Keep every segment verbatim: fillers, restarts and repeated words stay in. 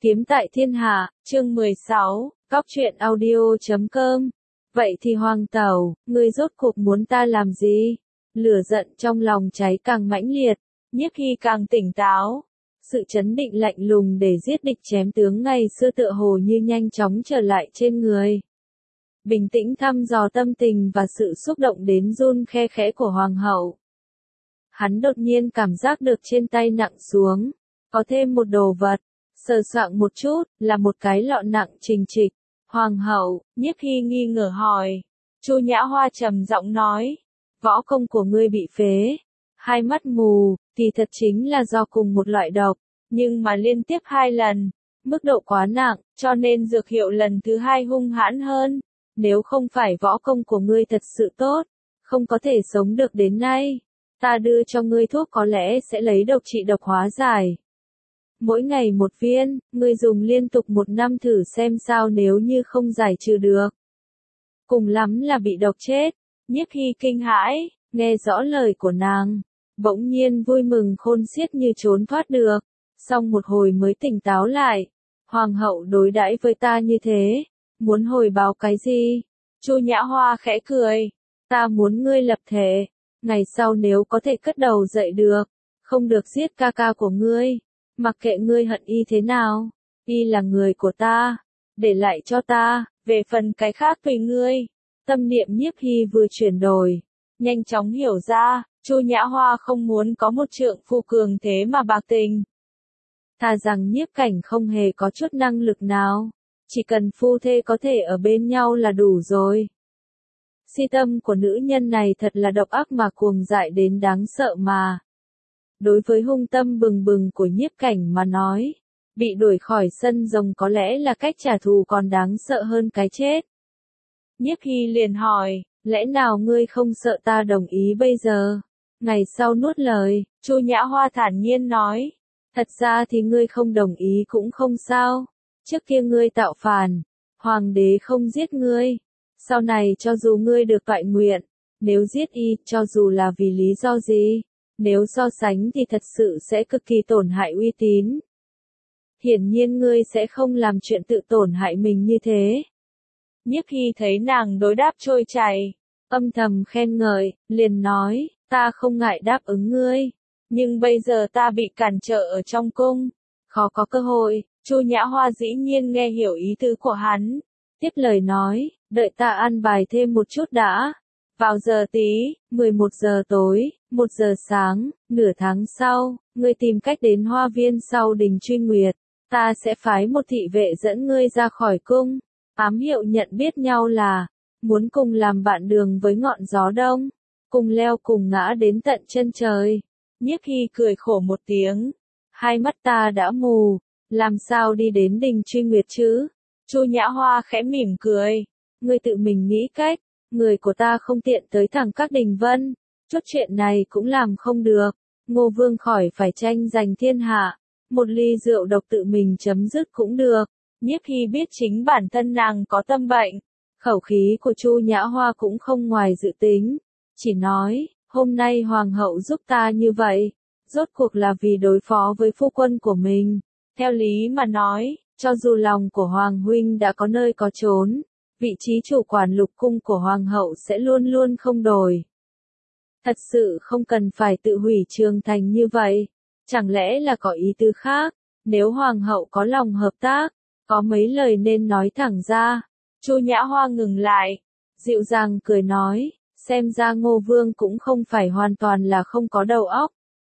Kiếm tại thiên hạ, chương mười sáu, góc truyện audio chấm com. Vậy thì Hoàng Tẩu, ngươi rốt cuộc muốn ta làm gì? Lửa giận trong lòng cháy càng mãnh liệt, Nhiếp Hy càng tỉnh táo. Sự chấn định lạnh lùng để giết địch chém tướng ngày xưa tựa hồ như nhanh chóng trở lại trên người. Bình tĩnh thăm dò tâm tình và sự xúc động đến run khe khẽ của Hoàng hậu. Hắn đột nhiên cảm giác được trên tay nặng xuống, có thêm một đồ vật. Sờ soạng một chút, là một cái lọ nặng trình trịch. Hoàng hậu, Nhiếp Hy nghi ngờ hỏi. Chu Nhã Hoa trầm giọng nói, võ công của ngươi bị phế, hai mắt mù, thì thật chính là do cùng một loại độc, nhưng mà liên tiếp hai lần, mức độ quá nặng, cho nên dược hiệu lần thứ hai hung hãn hơn. Nếu không phải võ công của ngươi thật sự tốt, không có thể sống được đến nay, ta đưa cho ngươi thuốc có lẽ sẽ lấy độc trị độc hóa giải. Mỗi ngày một viên, ngươi dùng liên tục một năm thử xem sao, nếu như không giải trừ được, cùng lắm là bị độc chết. Nhiếp Hy kinh hãi, nghe rõ lời của nàng, bỗng nhiên vui mừng khôn xiết như trốn thoát được, xong một hồi mới tỉnh táo lại. Hoàng hậu đối đãi với ta như thế, muốn hồi báo cái gì? Chu Nhã Hoa khẽ cười, ta muốn ngươi lập thể, ngày sau nếu có thể cất đầu dậy được, không được giết ca ca của ngươi. Mặc kệ ngươi hận y thế nào, y là người của ta, để lại cho ta, về phần cái khác tùy ngươi. Tâm niệm Nhiếp Hy vừa chuyển đổi, nhanh chóng hiểu ra, Chu Nhã Hoa không muốn có một trượng phu cường thế mà bạc tình. Thà rằng Nhiếp Cảnh không hề có chút năng lực nào, chỉ cần phu thê có thể ở bên nhau là đủ rồi. Si tâm của nữ nhân này thật là độc ác mà cuồng dại đến đáng sợ mà. Đối với hung tâm bừng bừng của Nhiếp Cảnh mà nói, bị đuổi khỏi sân rồng có lẽ là cách trả thù còn đáng sợ hơn cái chết. Nhiếp Hy liền hỏi, lẽ nào ngươi không sợ ta đồng ý bây giờ? Ngày sau nuốt lời, Chu Nhã Hoa thản nhiên nói, thật ra thì ngươi không đồng ý cũng không sao. Trước kia ngươi tạo phản, hoàng đế không giết ngươi. Sau này cho dù ngươi được toại nguyện, nếu giết y, cho dù là vì lý do gì, nếu so sánh thì thật sự sẽ cực kỳ tổn hại uy tín. Hiển nhiên ngươi sẽ không làm chuyện tự tổn hại mình như thế. Nhiếp Hy thấy nàng đối đáp trôi chảy, âm thầm khen ngợi, liền nói, ta không ngại đáp ứng ngươi, nhưng bây giờ ta bị cản trở ở trong cung, khó có cơ hội. Chu Nhã Hoa dĩ nhiên nghe hiểu ý tứ của hắn, tiếp lời nói, đợi ta ăn bài thêm một chút đã. Vào giờ tí, mười một giờ tối, một giờ sáng, nửa tháng sau, ngươi tìm cách đến hoa viên sau đình Truy Nguyệt, ta sẽ phái một thị vệ dẫn ngươi ra khỏi cung. Ám hiệu nhận biết nhau là, muốn cùng làm bạn đường với ngọn gió đông, cùng leo cùng ngã đến tận chân trời. Nhiếp Hy cười khổ một tiếng, hai mắt ta đã mù, làm sao đi đến đình Truy Nguyệt chứ? Chu Nhã Hoa khẽ mỉm cười, ngươi tự mình nghĩ cách. Người của ta không tiện tới thẳng các đình vân, chút chuyện này cũng làm không được. Ngô Vương khỏi phải tranh giành thiên hạ, một ly rượu độc tự mình chấm dứt cũng được. Nhiếp Hy biết chính bản thân nàng có tâm bệnh, khẩu khí của Chu Nhã Hoa cũng không ngoài dự tính, chỉ nói, hôm nay Hoàng hậu giúp ta như vậy, rốt cuộc là vì đối phó với phu quân của mình. Theo lý mà nói, cho dù lòng của Hoàng huynh đã có nơi có chốn, vị trí chủ quản lục cung của Hoàng hậu sẽ luôn luôn không đổi. Thật sự không cần phải tự hủy Trường Thành như vậy, chẳng lẽ là có ý tứ khác? Nếu Hoàng hậu có lòng hợp tác, có mấy lời nên nói thẳng ra. Chu Nhã Hoa ngừng lại, dịu dàng cười nói, xem ra Ngô Vương cũng không phải hoàn toàn là không có đầu óc.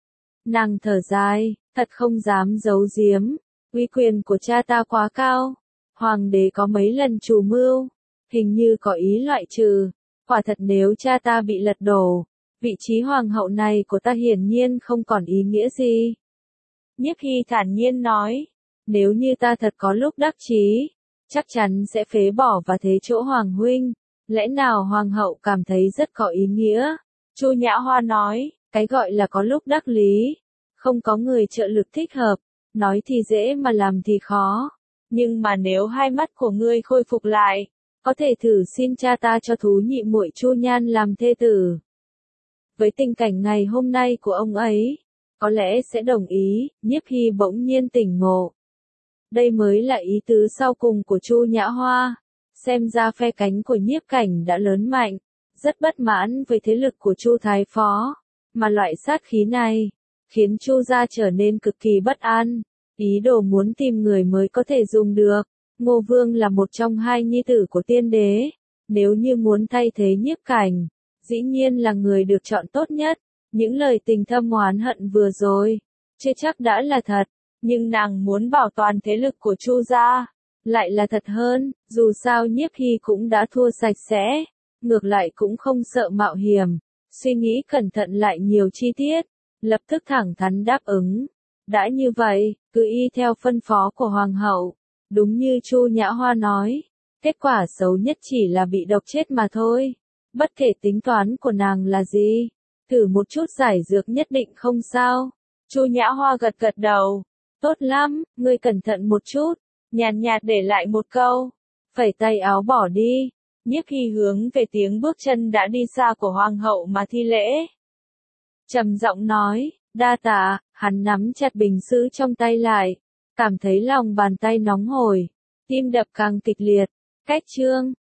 Nàng thở dài, thật không dám giấu giếm, uy quyền của cha ta quá cao. Hoàng đế có mấy lần chủ mưu, hình như có ý loại trừ. Quả thật nếu cha ta bị lật đổ, vị trí hoàng hậu này của ta hiển nhiên không còn ý nghĩa gì. Nhiếp Hy thản nhiên nói, nếu như ta thật có lúc đắc chí, chắc chắn sẽ phế bỏ và thế chỗ Hoàng huynh. Lẽ nào Hoàng hậu cảm thấy rất có ý nghĩa? Chu Nhã Hoa nói, cái gọi là có lúc đắc lý, không có người trợ lực thích hợp, nói thì dễ mà làm thì khó. Nhưng mà nếu hai mắt của ngươi khôi phục lại, có thể thử xin cha ta cho thú nhị muội Chu Nhan làm thê tử. Với tình cảnh ngày hôm nay của ông ấy, có lẽ sẽ đồng ý. Nhiếp Hy bỗng nhiên tỉnh ngộ. Đây mới là ý tứ sau cùng của Chu Nhã Hoa. Xem ra phe cánh của Nhiếp Cảnh đã lớn mạnh, rất bất mãn với thế lực của Chu Thái Phó, mà loại sát khí này khiến Chu gia trở nên cực kỳ bất an, ý đồ muốn tìm người mới có thể dùng được. Ngô Vương là một trong hai nhi tử của tiên đế, nếu như muốn thay thế Nhiếp Cảnh, dĩ nhiên là người được chọn tốt nhất. Những lời tình thâm oán hận vừa rồi, chưa chắc đã là thật, nhưng nàng muốn bảo toàn thế lực của Chu gia, lại là thật hơn. Dù sao Nhiếp Hy cũng đã thua sạch sẽ, ngược lại cũng không sợ mạo hiểm. Suy nghĩ cẩn thận lại nhiều chi tiết, lập tức thẳng thắn đáp ứng. Đã như vậy, cứ y theo phân phó của Hoàng hậu. Đúng như Chu Nhã Hoa nói, kết quả xấu nhất chỉ là bị độc chết mà thôi. Bất kể tính toán của nàng là gì, thử một chút giải dược nhất định không sao. Chu Nhã Hoa gật gật đầu. Tốt lắm, ngươi cẩn thận một chút. Nhàn nhạt để lại một câu, phẩy tay áo bỏ đi. Nhiếp Hy hướng về tiếng bước chân đã đi xa của Hoàng hậu mà thi lễ. Trầm giọng nói, đa tạ. Hắn nắm chặt bình sứ trong tay lại, cảm thấy lòng bàn tay nóng hổi, tim đập càng kịch liệt. Cách chương